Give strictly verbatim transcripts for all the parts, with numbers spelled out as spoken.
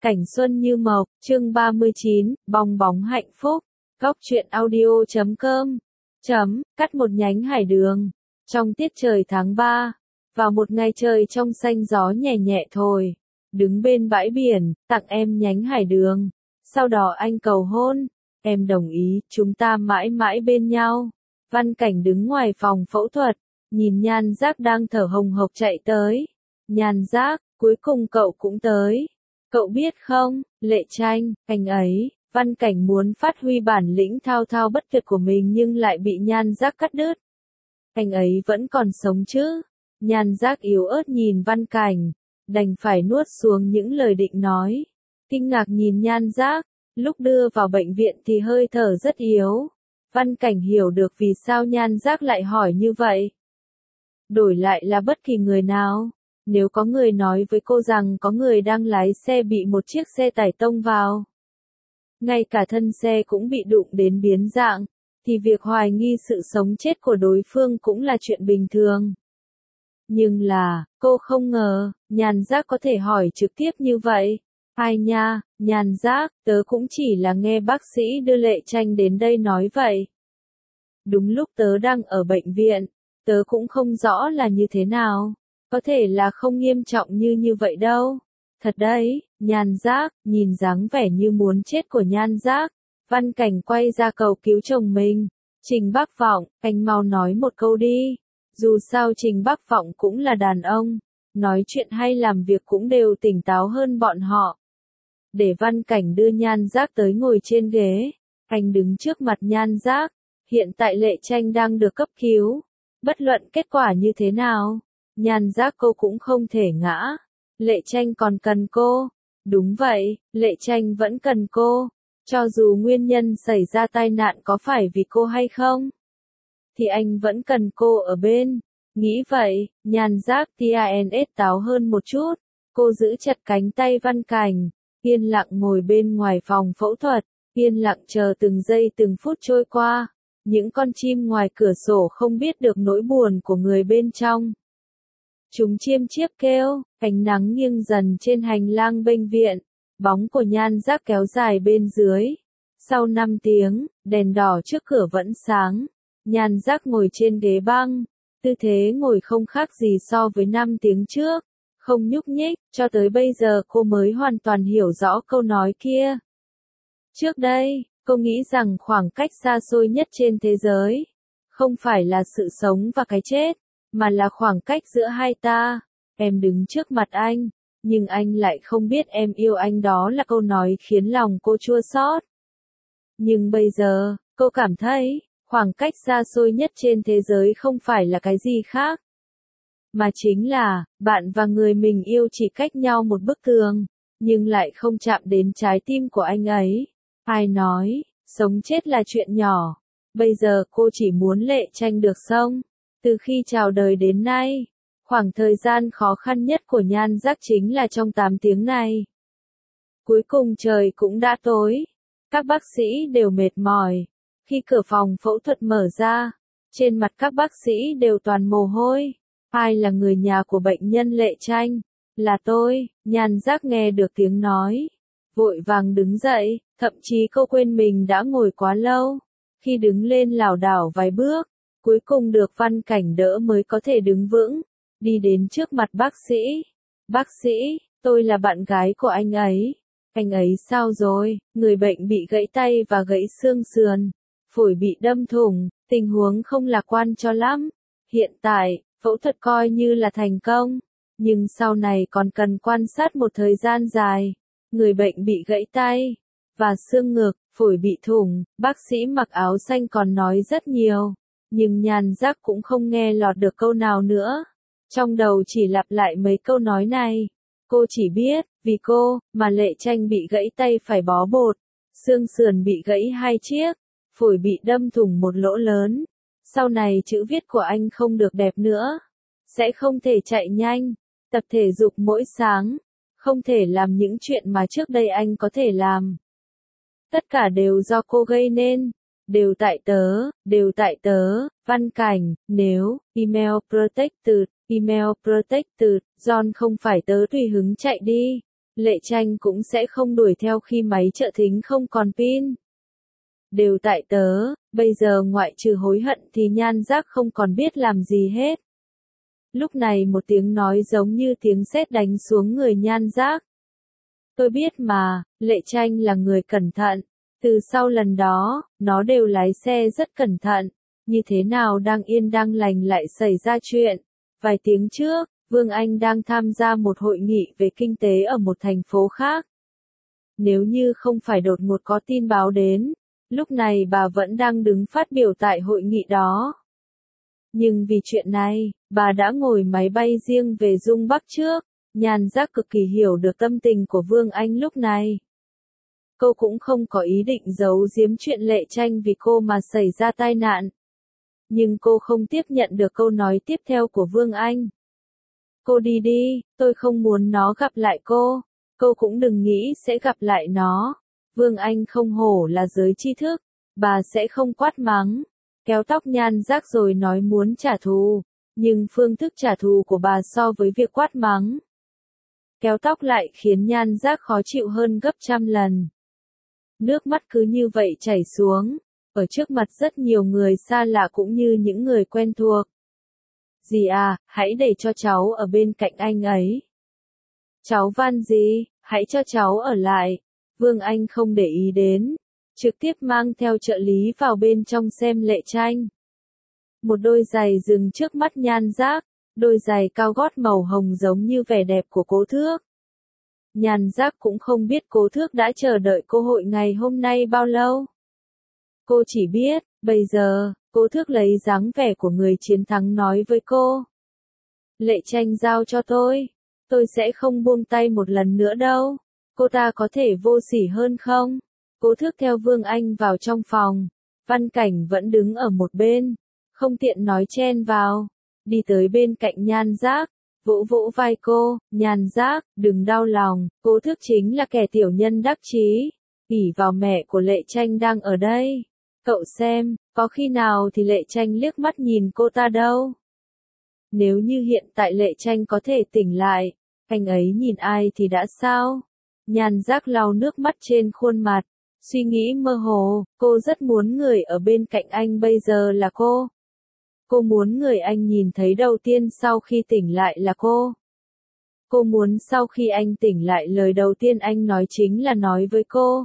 Cảnh xuân như mộc, chương ba mươi chín, bong bóng hạnh phúc. Góc truyện audio chấm com. Chấm, cắt một nhánh hải đường. Trong tiết trời tháng ba, vào một ngày trời trong xanh gió nhẹ nhẹ thổi, đứng bên bãi biển, tặng em nhánh hải đường. Sau đó anh cầu hôn, em đồng ý, chúng ta mãi mãi bên nhau. Văn Cảnh đứng ngoài phòng phẫu thuật, nhìn Nhan Giác đang thở hồng hộc chạy tới. Nhan Giác, cuối cùng cậu cũng tới. Cậu biết không, Lệ Tranh, anh ấy, Văn Cảnh muốn phát huy bản lĩnh thao thao bất tuyệt của mình nhưng lại bị Nhan Giác cắt đứt. Anh ấy vẫn còn sống chứ? Nhan Giác yếu ớt nhìn Văn Cảnh, đành phải nuốt xuống những lời định nói. Kinh ngạc nhìn Nhan Giác, lúc đưa vào bệnh viện thì hơi thở rất yếu. Văn Cảnh hiểu được vì sao Nhan Giác lại hỏi như vậy. Đổi lại là bất kỳ người nào. Nếu có người nói với cô rằng có người đang lái xe bị một chiếc xe tải tông vào, ngay cả thân xe cũng bị đụng đến biến dạng, thì việc hoài nghi sự sống chết của đối phương cũng là chuyện bình thường. Nhưng là, cô không ngờ, Nhan Giác có thể hỏi trực tiếp như vậy. Ai nha, Nhan Giác, tớ cũng chỉ là nghe bác sĩ đưa Lệ Tranh đến đây nói vậy. Đúng lúc tớ đang ở bệnh viện, tớ cũng không rõ là như thế nào. Có thể là không nghiêm trọng như như vậy đâu. Thật đấy, Nhan Giác, nhìn dáng vẻ như muốn chết của Nhan Giác. Văn Cảnh quay ra cầu cứu chồng mình. Trình Bắc Vọng, anh mau nói một câu đi. Dù sao Trình Bắc Vọng cũng là đàn ông. Nói chuyện hay làm việc cũng đều tỉnh táo hơn bọn họ. Để Văn Cảnh đưa Nhan Giác tới ngồi trên ghế. Anh đứng trước mặt Nhan Giác. Hiện tại Lệ Tranh đang được cấp cứu. Bất luận kết quả như thế nào, Nhan Giác cô cũng không thể ngã. Lệ Tranh còn cần cô. Đúng vậy, Lệ Tranh vẫn cần cô. Cho dù nguyên nhân xảy ra tai nạn có phải vì cô hay không, thì anh vẫn cần cô ở bên. Nghĩ vậy, Nhan Giác tans táo hơn một chút. Cô giữ chặt cánh tay Văn Cảnh, yên lặng ngồi bên ngoài phòng phẫu thuật, yên lặng chờ từng giây từng phút trôi qua. Những con chim ngoài cửa sổ không biết được nỗi buồn của người bên trong. Chúng chiêm chiếp kêu, ánh nắng nghiêng dần trên hành lang bệnh viện, bóng của Nhan Giác kéo dài bên dưới. Sau năm tiếng, đèn đỏ trước cửa vẫn sáng. Nhan Giác ngồi trên ghế băng, tư thế ngồi không khác gì so với năm tiếng trước, không nhúc nhích, cho tới bây giờ cô mới hoàn toàn hiểu rõ câu nói kia. Trước đây, cô nghĩ rằng khoảng cách xa xôi nhất trên thế giới, không phải là sự sống và cái chết, mà là khoảng cách giữa hai ta. Em đứng trước mặt anh, nhưng anh lại không biết em yêu anh, đó là câu nói khiến lòng cô chua xót. Nhưng bây giờ, cô cảm thấy, khoảng cách xa xôi nhất trên thế giới không phải là cái gì khác, mà chính là, bạn và người mình yêu chỉ cách nhau một bức tường, nhưng lại không chạm đến trái tim của anh ấy. Ai nói, sống chết là chuyện nhỏ. Bây giờ cô chỉ muốn Lệ Tranh được sống. Từ khi chào đời đến nay, khoảng thời gian khó khăn nhất của Nhan Giác chính là trong tám tiếng này. Cuối cùng trời cũng đã tối. Các bác sĩ đều mệt mỏi. Khi cửa phòng phẫu thuật mở ra, trên mặt các bác sĩ đều toàn mồ hôi. Ai là người nhà của bệnh nhân Lệ Tranh? Là tôi. Nhan Giác nghe được tiếng nói, vội vàng đứng dậy, thậm chí cô quên mình đã ngồi quá lâu. Khi đứng lên lảo đảo vài bước, cuối cùng được Văn Cảnh đỡ mới có thể đứng vững, đi đến trước mặt bác sĩ. Bác sĩ, tôi là bạn gái của anh ấy. Anh ấy sao rồi? Người bệnh bị gãy tay và gãy xương sườn, phổi bị đâm thủng, tình huống không lạc quan cho lắm. Hiện tại, phẫu thuật coi như là thành công, nhưng sau này còn cần quan sát một thời gian dài. Người bệnh bị gãy tay và xương ngực, phổi bị thủng, bác sĩ mặc áo xanh còn nói rất nhiều. Nhưng Nhan Giác cũng không nghe lọt được câu nào nữa. Trong đầu chỉ lặp lại mấy câu nói này. Cô chỉ biết, vì cô, mà Lệ Tranh bị gãy tay phải bó bột, xương sườn bị gãy hai chiếc, phổi bị đâm thủng một lỗ lớn. Sau này chữ viết của anh không được đẹp nữa. Sẽ không thể chạy nhanh, tập thể dục mỗi sáng. Không thể làm những chuyện mà trước đây anh có thể làm. Tất cả đều do cô gây nên. Đều tại tớ, đều tại tớ. Văn Cảnh, nếu, email protected, email protected, John không phải tớ tùy hứng chạy đi. Lệ Tranh cũng sẽ không đuổi theo khi máy trợ thính không còn pin. Đều tại tớ, bây giờ ngoại trừ hối hận thì Nhan Giác không còn biết làm gì hết. Lúc này một tiếng nói giống như tiếng sét đánh xuống người Nhan Giác. Tôi biết mà, Lệ Tranh là người cẩn thận. Từ sau lần đó, nó đều lái xe rất cẩn thận. Như thế nào đang yên đang lành lại xảy ra chuyện. Vài tiếng trước, Vương Anh đang tham gia một hội nghị về kinh tế ở một thành phố khác. Nếu như không phải đột ngột có tin báo đến, lúc này bà vẫn đang đứng phát biểu tại hội nghị đó. Nhưng vì chuyện này, bà đã ngồi máy bay riêng về Dung Bắc trước. Nhan Giác cực kỳ hiểu được tâm tình của Vương Anh lúc này. Cô cũng không có ý định giấu giếm chuyện Lệ Tranh vì cô mà xảy ra tai nạn. Nhưng cô không tiếp nhận được câu nói tiếp theo của Vương Anh. Cô đi đi, tôi không muốn nó gặp lại cô. Cô cũng đừng nghĩ sẽ gặp lại nó. Vương Anh không hổ là giới tri thức. Bà sẽ không quát mắng, kéo tóc Nhan Giác rồi nói muốn trả thù. Nhưng phương thức trả thù của bà so với việc quát mắng, kéo tóc lại khiến Nhan Giác khó chịu hơn gấp trăm lần. Nước mắt cứ như vậy chảy xuống, ở trước mặt rất nhiều người xa lạ cũng như những người quen thuộc. Dì à, hãy để cho cháu ở bên cạnh anh ấy. Cháu van dì, hãy cho cháu ở lại. Vương Anh không để ý đến, trực tiếp mang theo trợ lý vào bên trong xem Lệ Tranh. Một đôi giày dừng trước mắt Nhan Giác, đôi giày cao gót màu hồng giống như vẻ đẹp của Cố Thước. Nhan Giác cũng không biết Cố Thước đã chờ đợi cơ hội ngày hôm nay bao lâu. Cô chỉ biết, bây giờ, Cố Thước lấy dáng vẻ của người chiến thắng nói với cô. Lệ Tranh giao cho tôi, tôi sẽ không buông tay một lần nữa đâu. Cô ta có thể vô sỉ hơn không? Cố Thước theo Vương Anh vào trong phòng, Văn Cảnh vẫn đứng ở một bên, không tiện nói chen vào, đi tới bên cạnh Nhan Giác, vỗ vỗ vai cô, Nhan Giác, đừng đau lòng, Cố Thước chính là kẻ tiểu nhân đắc chí, ỷ vào mẹ của Lệ Tranh đang ở đây. Cậu xem, có khi nào thì Lệ Tranh liếc mắt nhìn cô ta đâu. Nếu như hiện tại Lệ Tranh có thể tỉnh lại, anh ấy nhìn ai thì đã sao? Nhan Giác lau nước mắt trên khuôn mặt, suy nghĩ mơ hồ, cô rất muốn người ở bên cạnh anh bây giờ là cô. Cô muốn người anh nhìn thấy đầu tiên sau khi tỉnh lại là cô. Cô muốn sau khi anh tỉnh lại lời đầu tiên anh nói chính là nói với cô.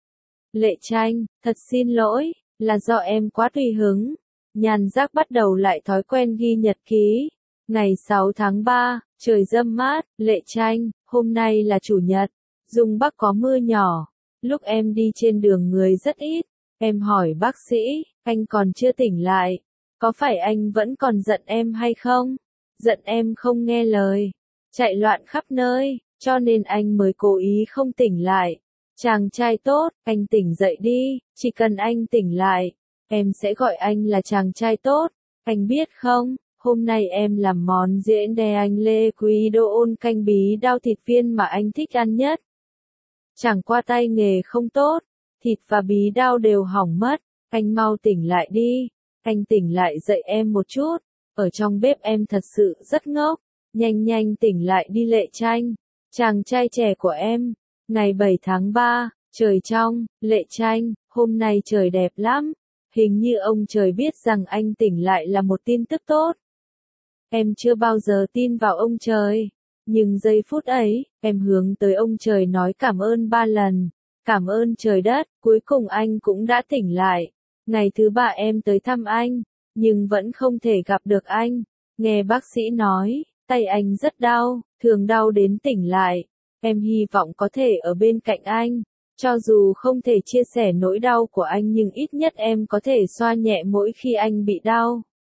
Lệ Tranh, thật xin lỗi, là do em quá tùy hứng. Nhan Giác bắt đầu lại thói quen ghi nhật ký. Ngày sáu tháng ba, trời râm mát, Lệ Tranh, hôm nay là chủ nhật. Dung Bắc có mưa nhỏ. Lúc em đi trên đường người rất ít. Em hỏi bác sĩ, anh còn chưa tỉnh lại. Có phải anh vẫn còn giận em hay không? Giận em không nghe lời, chạy loạn khắp nơi, cho nên anh mới cố ý không tỉnh lại. Chàng trai tốt, anh tỉnh dậy đi, chỉ cần anh tỉnh lại, em sẽ gọi anh là chàng trai tốt. Anh biết không, hôm nay em làm món diễn đè anh lê quý đô ôn canh bí đao thịt viên mà anh thích ăn nhất. Chẳng qua tay nghề không tốt, thịt và bí đao đều hỏng mất, anh mau tỉnh lại đi. Anh tỉnh lại dậy em một chút, ở trong bếp em thật sự rất ngốc, nhanh nhanh tỉnh lại đi Lệ Tranh, chàng trai trẻ của em. Ngày bảy tháng ba, trời trong, Lệ Tranh, hôm nay trời đẹp lắm, hình như ông trời biết rằng anh tỉnh lại là một tin tức tốt. Em chưa bao giờ tin vào ông trời, nhưng giây phút ấy, em hướng tới ông trời nói cảm ơn ba lần, cảm ơn trời đất, cuối cùng anh cũng đã tỉnh lại. Ngày thứ ba em tới thăm anh, nhưng vẫn không thể gặp được anh. Nghe bác sĩ nói, tay anh rất đau, thường đau đến tỉnh lại. Em hy vọng có thể ở bên cạnh anh. Cho dù không thể chia sẻ nỗi đau của anh nhưng ít nhất em có thể xoa nhẹ mỗi khi anh bị đau.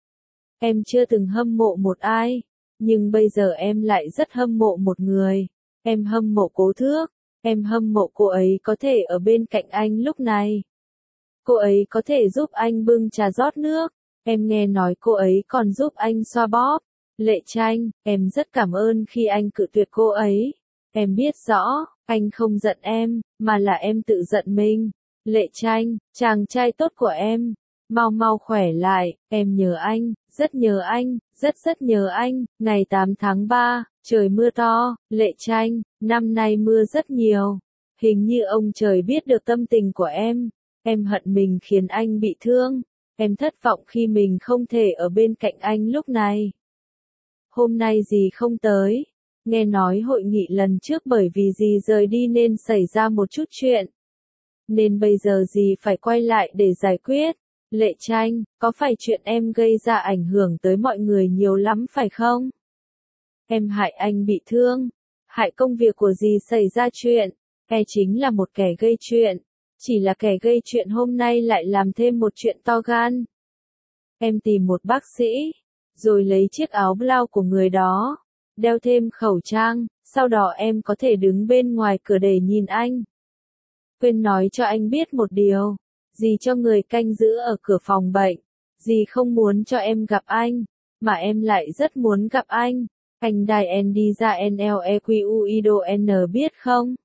Em chưa từng hâm mộ một ai, nhưng bây giờ em lại rất hâm mộ một người. Em hâm mộ Cố Thước, em hâm mộ cô ấy có thể ở bên cạnh anh lúc này. Cô ấy có thể giúp anh bưng trà rót nước, em nghe nói cô ấy còn giúp anh xoa bóp. Lệ Tranh, em rất cảm ơn khi anh cự tuyệt cô ấy. Em biết rõ, anh không giận em, mà là em tự giận mình. Lệ Tranh, chàng trai tốt của em, mau mau khỏe lại, em nhớ anh, rất nhớ anh, rất rất nhớ anh. Ngày tám tháng ba, Trời mưa to, Lệ Tranh, năm nay mưa rất nhiều. Hình như ông trời biết được tâm tình của em. Em hận mình khiến anh bị thương. Em thất vọng khi mình không thể ở bên cạnh anh lúc này. Hôm nay dì không tới. Nghe nói hội nghị lần trước bởi vì dì rời đi nên xảy ra một chút chuyện. Nên bây giờ dì phải quay lại để giải quyết. Lệ Tranh, có phải chuyện em gây ra ảnh hưởng tới mọi người nhiều lắm phải không? Em hại anh bị thương. Hại công việc của dì xảy ra chuyện. E chính là một kẻ gây chuyện. Chỉ là kẻ gây chuyện hôm nay lại làm thêm một chuyện to gan. Em tìm một bác sĩ. Rồi lấy chiếc áo blau của người đó. Đeo thêm khẩu trang. Sau đó em có thể đứng bên ngoài cửa để nhìn anh. Quên nói cho anh biết một điều. Dì cho người canh giữ ở cửa phòng bệnh. Dì không muốn cho em gặp anh. Mà em lại rất muốn gặp anh. Anh Đài N đi ra N L E Q U I D O N biết không?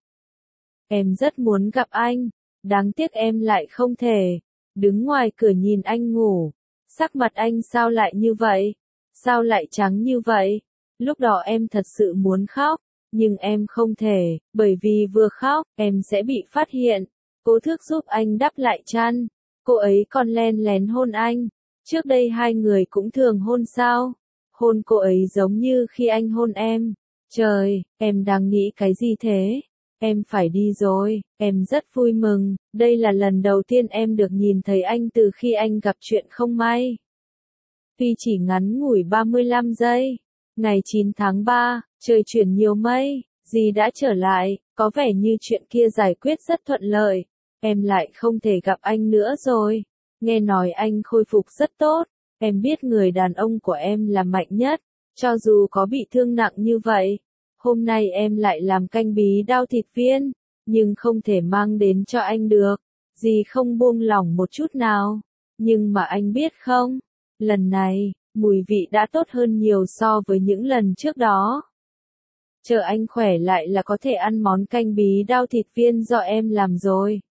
Em rất muốn gặp anh. Đáng tiếc em lại không thể. Đứng ngoài cửa nhìn anh ngủ. Sắc mặt anh sao lại như vậy? Sao lại trắng như vậy? Lúc đó em thật sự muốn khóc. Nhưng em không thể. Bởi vì vừa khóc, em sẽ bị phát hiện. Cô thức giúp anh đắp lại chăn. Cô ấy còn len lén hôn anh. Trước đây hai người cũng thường hôn sao? Hôn cô ấy giống như khi anh hôn em. Trời, em đang nghĩ cái gì thế? Em phải đi rồi, em rất vui mừng. Đây là lần đầu tiên em được nhìn thấy anh từ khi anh gặp chuyện không may. Tuy chỉ ngắn ngủi ba mươi lăm giây. Ngày chín tháng ba, trời chuyển nhiều mây. Dì đã trở lại, có vẻ như chuyện kia giải quyết rất thuận lợi. Em lại không thể gặp anh nữa rồi. Nghe nói anh khôi phục rất tốt. Em biết người đàn ông của em là mạnh nhất. Cho dù có bị thương nặng như vậy. Hôm nay em lại làm canh bí đao thịt viên. Nhưng không thể mang đến cho anh được. Dì không buông lỏng một chút nào. Nhưng mà anh biết không? Lần này, mùi vị đã tốt hơn nhiều so với những lần trước đó. Chờ anh khỏe lại là có thể ăn món canh bí đao thịt viên do em làm rồi.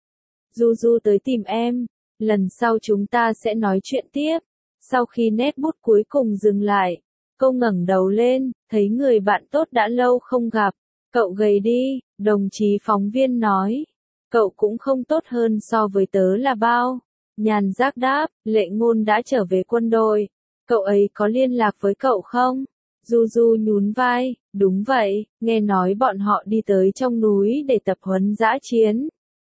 Du Du tới tìm em. Lần sau chúng ta sẽ nói chuyện tiếp. Sau khi nét bút cuối cùng dừng lại, cô ngẩng đầu lên, thấy người bạn tốt đã lâu không gặp. Cậu gầy đi, đồng chí phóng viên nói. Cậu cũng không tốt hơn so với tớ là bao. Nhàn giác đáp, Lệ Ngôn đã trở về quân đội. Cậu ấy có liên lạc với cậu không? Du Du nhún vai, đúng vậy, nghe nói bọn họ đi tới trong núi để tập huấn dã chiến.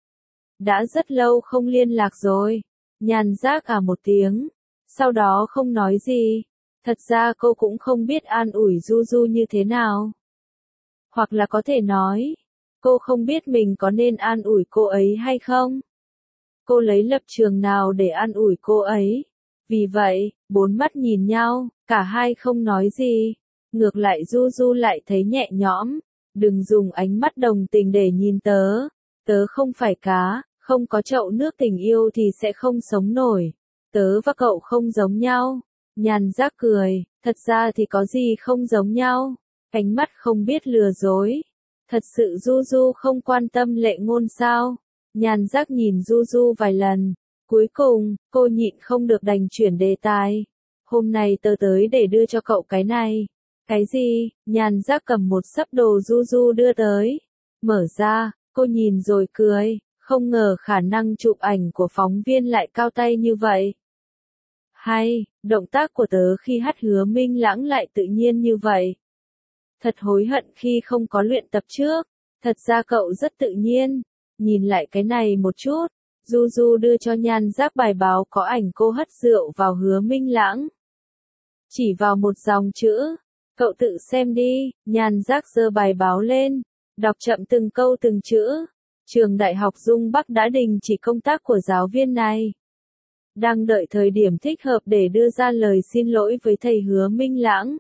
Đã rất lâu không liên lạc rồi. Nhàn giác à một tiếng. Sau đó không nói gì. Thật ra cô cũng không biết an ủi Du Du như thế nào. Hoặc là có thể nói, cô không biết mình có nên an ủi cô ấy hay không. Cô lấy lập trường nào để an ủi cô ấy. Vì vậy, bốn mắt nhìn nhau, cả hai không nói gì. Ngược lại Du Du lại thấy nhẹ nhõm. Đừng dùng ánh mắt đồng tình để nhìn tớ. Tớ không phải cá, không có chậu nước tình yêu thì sẽ không sống nổi. Tớ và cậu không giống nhau. Nhàn giác cười, thật ra thì có gì không giống nhau. Ánh mắt không biết lừa dối. Thật sự Du Du không quan tâm Lệ Ngôn sao? Nhàn giác nhìn Du Du vài lần. Cuối cùng, cô nhịn không được đành chuyển đề tài. Hôm nay tớ tới để đưa cho cậu cái này. Cái gì? Nhàn giác cầm một xấp đồ Du Du đưa tới. Mở ra, cô nhìn rồi cười. Không ngờ khả năng chụp ảnh của phóng viên lại cao tay như vậy. Hay, động tác của tớ khi hát Hứa Minh Lãng lại tự nhiên như vậy. Thật hối hận khi không có luyện tập trước. Thật ra cậu rất tự nhiên. Nhìn lại cái này một chút. Du Du đưa cho Nhan Giác bài báo có ảnh cô hất rượu vào Hứa Minh Lãng. Chỉ vào một dòng chữ. Cậu tự xem đi. Nhan Giác giơ bài báo lên. Đọc chậm từng câu từng chữ. Trường Đại học Dung Bắc đã đình chỉ công tác của giáo viên này. Đang đợi thời điểm thích hợp để đưa ra lời xin lỗi với thầy Hứa Minh Lãng.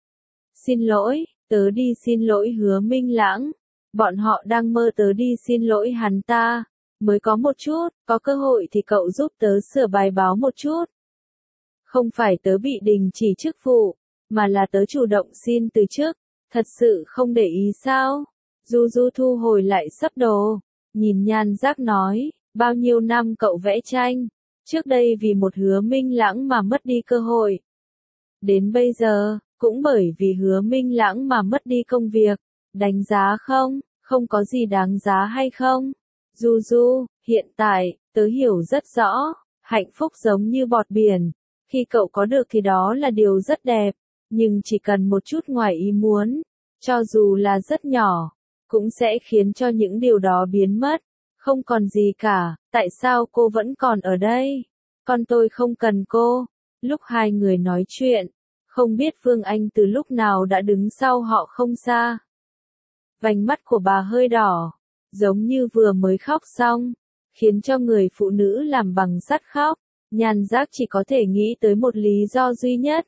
Xin lỗi, tớ đi xin lỗi Hứa Minh Lãng. Bọn họ đang mơ tớ đi xin lỗi hắn ta. Mới có một chút, có cơ hội thì cậu giúp tớ sửa bài báo một chút. Không phải tớ bị đình chỉ chức vụ, mà là tớ chủ động xin từ chức. Thật sự không để ý sao? Du Du thu hồi lại xấp đồ. Nhìn Nhan Giác nói, bao nhiêu năm cậu vẽ tranh. Trước đây vì một Hứa Minh Lãng mà mất đi cơ hội. Đến bây giờ, Cũng bởi vì Hứa Minh Lãng mà mất đi công việc. Đánh giá không? Không có gì đáng giá hay không? Du Du, hiện tại, tớ hiểu rất rõ, hạnh phúc giống như bọt biển. Khi cậu có được thì đó là điều rất đẹp, nhưng chỉ cần một chút ngoài ý muốn, cho dù là rất nhỏ, cũng sẽ khiến cho những điều đó biến mất. Không còn gì cả, tại sao cô vẫn còn ở đây? Con tôi không cần cô. Lúc hai người nói chuyện, không biết Phương Anh từ lúc nào đã đứng sau họ không xa. Vành mắt của bà hơi đỏ, giống như vừa mới khóc xong, khiến cho người phụ nữ làm bằng sắt khóc. Nhan Giác chỉ có thể nghĩ tới một lý do duy nhất.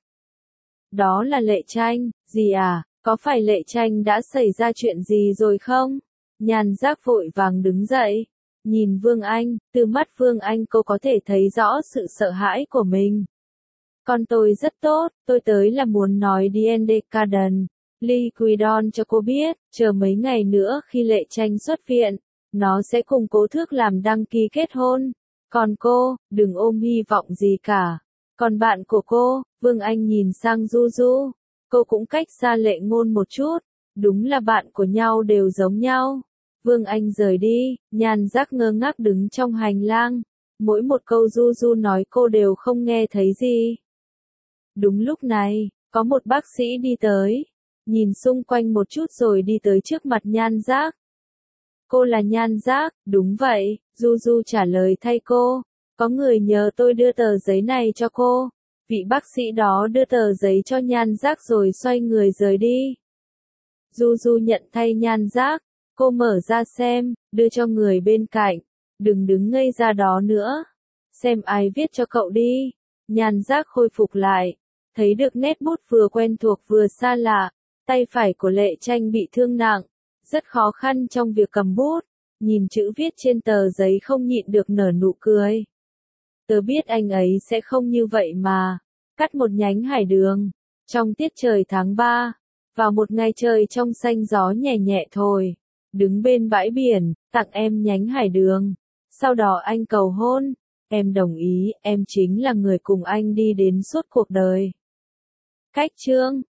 Đó là Lệ Tranh. Gì à, có phải Lệ Tranh đã xảy ra chuyện gì rồi không? Nhan Giác vội vàng đứng dậy, nhìn Vương Anh, từ mắt Vương Anh cô có thể thấy rõ sự sợ hãi của mình. Con tôi rất tốt, tôi tới là muốn nói đi Endecaden, Liquidon cho cô biết, chờ mấy ngày nữa khi Lệ Tranh xuất viện, nó sẽ cùng Cố Thước làm đăng ký kết hôn. Còn cô, đừng ôm hy vọng gì cả. Còn bạn của cô, Vương Anh nhìn sang Du Du, cô cũng cách xa Lệ Ngôn một chút, đúng là bạn của nhau đều giống nhau. Vương Anh rời đi, Nhan Giác ngơ ngác đứng trong hành lang, mỗi một câu Du Du nói cô đều không nghe thấy gì. Đúng lúc này, có một bác sĩ đi tới, nhìn xung quanh một chút rồi đi tới trước mặt Nhan Giác. Cô là Nhan Giác, đúng vậy, Du Du trả lời thay cô. Có người nhờ tôi đưa tờ giấy này cho cô. Vị bác sĩ đó đưa tờ giấy cho Nhan Giác rồi xoay người rời đi. Du Du nhận thay Nhan Giác, cô mở ra xem, đưa cho người bên cạnh. Đừng đứng ngây ra đó nữa. Xem ai viết cho cậu đi. Nhan Giác khôi phục lại, thấy được nét bút vừa quen thuộc vừa xa lạ. Tay phải của Lệ Tranh bị thương nặng, rất khó khăn trong việc cầm bút. Nhìn chữ viết trên tờ giấy không nhịn được nở nụ cười. Tớ biết anh ấy sẽ không như vậy mà. Cắt một nhánh hải đường. Trong tiết trời tháng ba, vào một ngày trời trong xanh gió nhẹ nhẹ thổi, đứng bên bãi biển, tặng em nhánh hải đường. Sau đó anh cầu hôn. Em đồng ý, em chính là người cùng anh đi đến suốt cuộc đời. Cách chương